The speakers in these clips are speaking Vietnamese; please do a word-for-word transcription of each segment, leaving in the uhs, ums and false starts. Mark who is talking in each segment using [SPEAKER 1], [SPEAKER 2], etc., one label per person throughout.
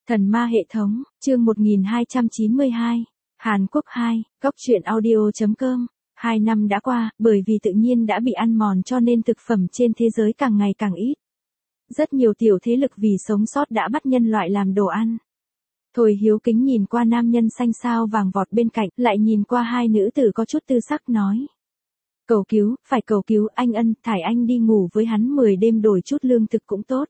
[SPEAKER 1] Thần ma hệ thống, chương một nghìn hai trăm chín mươi hai. Hàn Quốc hai, góc truyện audio chấm com. Hai năm đã qua, bởi vì tự nhiên đã bị ăn mòn cho nên thực phẩm trên thế giới càng ngày càng ít. Rất nhiều tiểu thế lực vì sống sót đã bắt nhân loại làm đồ ăn. Thôi Hiếu Kính nhìn qua nam nhân xanh xao vàng vọt bên cạnh, lại nhìn qua hai nữ tử có chút tư sắc nói. Cầu cứu, phải cầu cứu, anh ân, thải anh đi ngủ với hắn mười đêm đổi chút lương thực cũng tốt.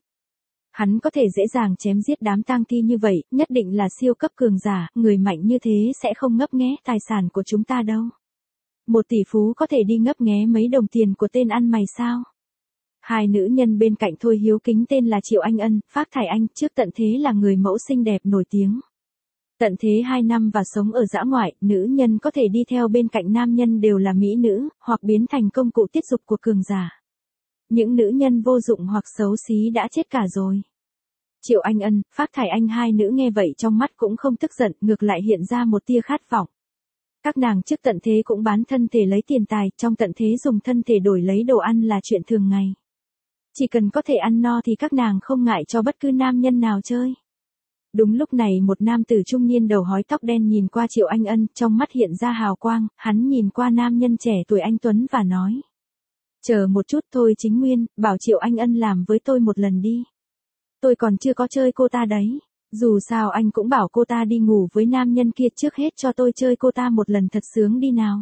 [SPEAKER 1] Hắn có thể dễ dàng chém giết đám tang thi như vậy, nhất định là siêu cấp cường giả, người mạnh như thế sẽ không ngấp nghé tài sản của chúng ta đâu. Một tỷ phú có thể đi ngấp nghé mấy đồng tiền của tên ăn mày sao? Hai nữ nhân bên cạnh Thôi Hiếu Kính tên là Triệu Anh Ân, Phác Thải Anh, trước tận thế là người mẫu xinh đẹp nổi tiếng. Tận thế hai năm và sống ở dã ngoại, nữ nhân có thể đi theo bên cạnh nam nhân đều là mỹ nữ, hoặc biến thành công cụ tiết dục của cường giả. Những nữ nhân vô dụng hoặc xấu xí đã chết cả rồi. Triệu Anh Ân, Phác Thải Anh hai nữ nghe vậy trong mắt cũng không tức giận, ngược lại hiện ra một tia khát vọng. Các nàng trước tận thế cũng bán thân thể lấy tiền tài, trong tận thế dùng thân thể đổi lấy đồ ăn là chuyện thường ngày. Chỉ cần có thể ăn no thì các nàng không ngại cho bất cứ nam nhân nào chơi. Đúng lúc này một nam tử trung niên đầu hói tóc đen nhìn qua Triệu Anh Ân, trong mắt hiện ra hào quang, hắn nhìn qua nam nhân trẻ tuổi anh tuấn và nói. Chờ một chút thôi Chính Nguyên, bảo Triệu Anh Ân làm với tôi một lần đi. Tôi còn chưa có chơi cô ta đấy. Dù sao anh cũng bảo cô ta đi ngủ với nam nhân kia, trước hết cho tôi chơi cô ta một lần thật sướng đi nào.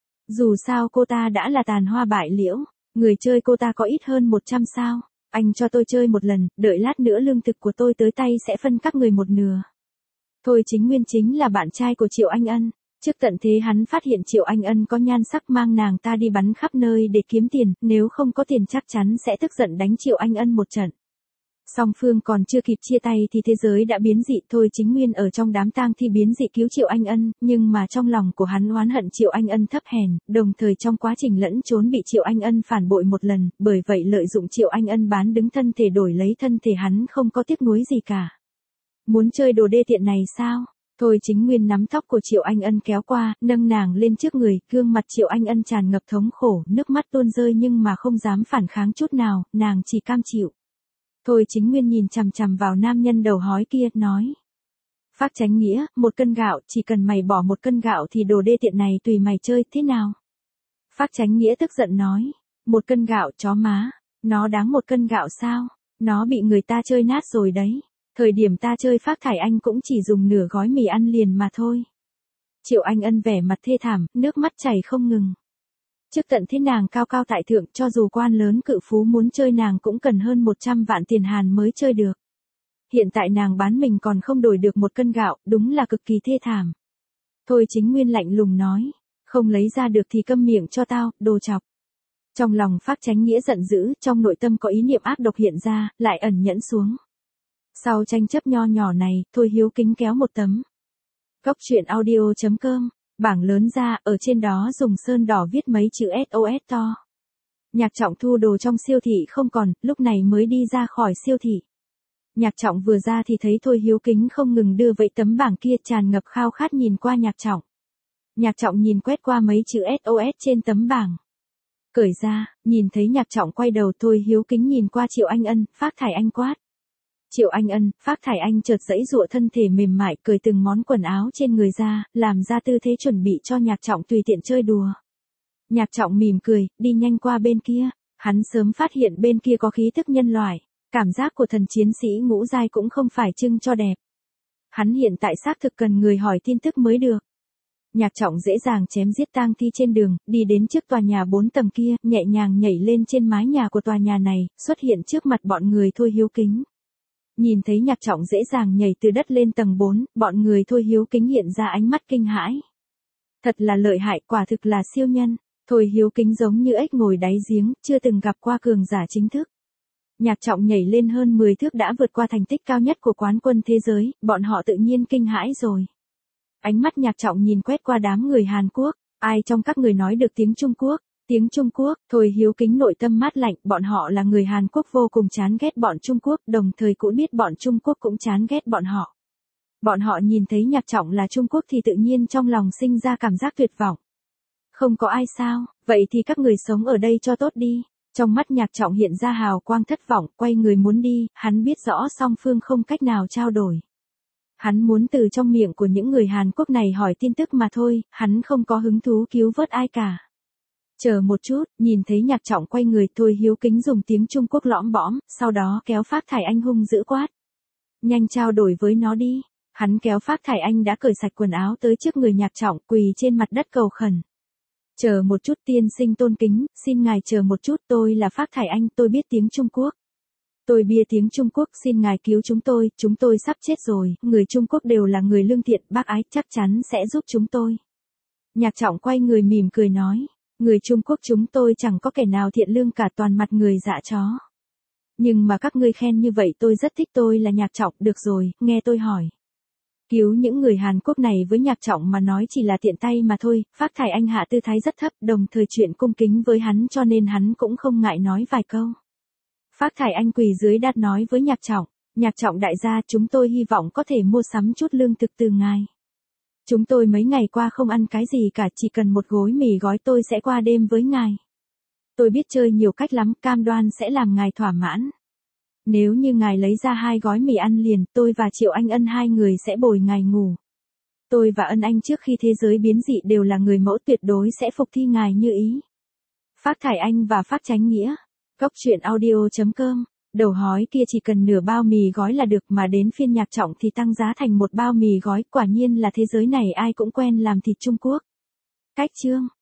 [SPEAKER 1] Dù sao cô ta đã là tàn hoa bại liễu, người chơi cô ta có ít hơn một trăm sao. Anh cho tôi chơi một lần, đợi lát nữa lương thực của tôi tới tay sẽ phân các người một nửa. Thôi Chính Nguyên chính là bạn trai của Triệu Anh Ân. Trước tận thế hắn phát hiện Triệu Anh Ân có nhan sắc mang nàng ta đi bắn khắp nơi để kiếm tiền, nếu không có tiền chắc chắn sẽ tức giận đánh Triệu Anh Ân một trận. Song phương còn chưa kịp chia tay thì thế giới đã biến dị. Thôi Chính Nguyên ở trong đám tang thi biến dị cứu Triệu Anh Ân, nhưng mà trong lòng của hắn oán hận Triệu Anh Ân thấp hèn, đồng thời trong quá trình lẫn trốn bị Triệu Anh Ân phản bội một lần, bởi vậy lợi dụng Triệu Anh Ân bán đứng thân thể đổi lấy thân thể hắn không có tiếc nuối gì cả. Muốn chơi đồ đê tiện này sao? Thôi Chính Nguyên nắm tóc của Triệu Anh Ân kéo qua, nâng nàng lên trước người, gương mặt Triệu Anh Ân tràn ngập thống khổ, nước mắt tuôn rơi nhưng mà không dám phản kháng chút nào, nàng chỉ cam chịu. Thôi Chính Nguyên nhìn chằm chằm vào nam nhân đầu hói kia, nói. Phác Chánh Nghĩa, một cân gạo, chỉ cần mày bỏ một cân gạo thì đồ đê tiện này tùy mày chơi, thế nào? Phác Chánh Nghĩa tức giận nói. Một cân gạo, chó má, nó đáng một cân gạo sao? Nó bị người ta chơi nát rồi đấy. Thời điểm ta chơi Phác Thải Anh cũng chỉ dùng nửa gói mì ăn liền mà thôi. Triệu Anh Ân vẻ mặt thê thảm, nước mắt chảy không ngừng. Trước tận thế nàng cao cao tại thượng, cho dù quan lớn cự phú muốn chơi nàng cũng cần hơn một trăm vạn tiền Hàn mới chơi được. Hiện tại nàng bán mình còn không đổi được một cân gạo, đúng là cực kỳ thê thảm. Thôi Chính Nguyên lạnh lùng nói, không lấy ra được thì câm miệng cho tao, đồ chọc. Trong lòng Phác Chánh Nghĩa giận dữ, trong nội tâm có ý niệm ác độc hiện ra, lại ẩn nhẫn xuống. Sau tranh chấp nho nhỏ này, Thôi Hiếu Kính kéo một tấm. Góc truyện audio chấm com. Bảng lớn ra, ở trên đó dùng sơn đỏ viết mấy chữ ét o ét to. Nhạc Trọng thu đồ trong siêu thị không còn, lúc này mới đi ra khỏi siêu thị. Nhạc Trọng vừa ra thì thấy Thôi Hiếu Kính không ngừng đưa vậy tấm bảng kia, tràn ngập khao khát nhìn qua Nhạc Trọng. Nhạc Trọng nhìn quét qua mấy chữ ét o ét trên tấm bảng. Cởi ra, nhìn thấy Nhạc Trọng quay đầu, Thôi Hiếu Kính nhìn qua Triệu Anh Ân, Phác Thải Anh quát. Triệu Anh Ân, Phác Thải Anh chợt giãy giụa thân thể mềm mại, cởi từng món quần áo trên người ra, làm ra tư thế chuẩn bị cho Nhạc Trọng tùy tiện chơi đùa. Nhạc Trọng mỉm cười, đi nhanh qua bên kia. Hắn sớm phát hiện bên kia có khí thức nhân loại. Cảm giác của thần chiến sĩ ngũ giai cũng không phải trưng cho đẹp. Hắn hiện tại xác thực cần người hỏi tin tức mới được. Nhạc Trọng dễ dàng chém giết tang thi trên đường, đi đến trước tòa nhà bốn tầng kia, nhẹ nhàng nhảy lên trên mái nhà của tòa nhà này, xuất hiện trước mặt bọn người Thôi Hiếu Kính. Nhìn thấy Nhạc Trọng dễ dàng nhảy từ đất lên tầng bốn, bọn người Thôi Hiếu Kính hiện ra ánh mắt kinh hãi. Thật là lợi hại, quả thực là siêu nhân. Thôi Hiếu Kính giống như ếch ngồi đáy giếng, chưa từng gặp qua cường giả chính thức. Nhạc Trọng nhảy lên hơn mười thước đã vượt qua thành tích cao nhất của quán quân thế giới, bọn họ tự nhiên kinh hãi rồi. Ánh mắt Nhạc Trọng nhìn quét qua đám người Hàn Quốc, ai trong các người nói được tiếng Trung Quốc? Tiếng Trung Quốc, Thôi Hiếu Kính nội tâm mát lạnh, bọn họ là người Hàn Quốc vô cùng chán ghét bọn Trung Quốc, đồng thời cũng biết bọn Trung Quốc cũng chán ghét bọn họ. Bọn họ nhìn thấy Nhạc Trọng là Trung Quốc thì tự nhiên trong lòng sinh ra cảm giác tuyệt vọng. Không có ai sao, vậy thì các người sống ở đây cho tốt đi. Trong mắt Nhạc Trọng hiện ra hào quang thất vọng, quay người muốn đi, hắn biết rõ song phương không cách nào trao đổi. Hắn muốn từ trong miệng của những người Hàn Quốc này hỏi tin tức mà thôi, hắn không có hứng thú cứu vớt ai cả. Chờ một chút, nhìn thấy Nhạc Trọng quay người, Thôi Hiếu Kính dùng tiếng Trung Quốc lõm bõm, sau đó kéo Phác Thải Anh hung dữ quát. Nhanh trao đổi với nó đi. Hắn kéo Phác Thải Anh đã cởi sạch quần áo tới trước người Nhạc Trọng, quỳ trên mặt đất cầu khẩn. Chờ một chút tiên sinh tôn kính, xin ngài chờ một chút, tôi là Phác Thải Anh, tôi biết tiếng Trung Quốc. Tôi bia tiếng Trung Quốc, xin ngài cứu chúng tôi, chúng tôi sắp chết rồi, người Trung Quốc đều là người lương thiện, bác ái, chắc chắn sẽ giúp chúng tôi. Nhạc Trọng quay người mỉm cười nói, người Trung Quốc chúng tôi chẳng có kẻ nào thiện lương cả, toàn mặt người dạ chó. Nhưng mà các ngươi khen như vậy tôi rất thích, tôi là Nhạc Trọng, được rồi, nghe tôi hỏi. Cứu những người Hàn Quốc này với Nhạc Trọng mà nói chỉ là tiện tay mà thôi, Phác Thải Anh hạ tư thái rất thấp, đồng thời chuyện cung kính với hắn cho nên hắn cũng không ngại nói vài câu. Phác Thải Anh quỳ dưới đất nói với Nhạc Trọng, Nhạc Trọng đại gia, chúng tôi hy vọng có thể mua sắm chút lương thực từ ngài. Chúng tôi mấy ngày qua không ăn cái gì cả, chỉ cần một gối mì gói tôi sẽ qua đêm với ngài. Tôi biết chơi nhiều cách lắm, cam đoan sẽ làm ngài thỏa mãn. Nếu như ngài lấy ra hai gói mì ăn liền, tôi và Triệu Anh Ân hai người sẽ bồi ngài ngủ. Tôi và Ân Anh trước khi thế giới biến dị đều là người mẫu, tuyệt đối sẽ phục thi ngài như ý. Phác Thải Anh và Phác Chánh Nghĩa. Cốc truyện audio chấm com. Đầu hói kia chỉ cần nửa bao mì gói là được, mà đến phiên Nhạc Trọng thì tăng giá thành một bao mì gói, quả nhiên là thế giới này ai cũng quen làm thịt Trung Quốc. Cách chương.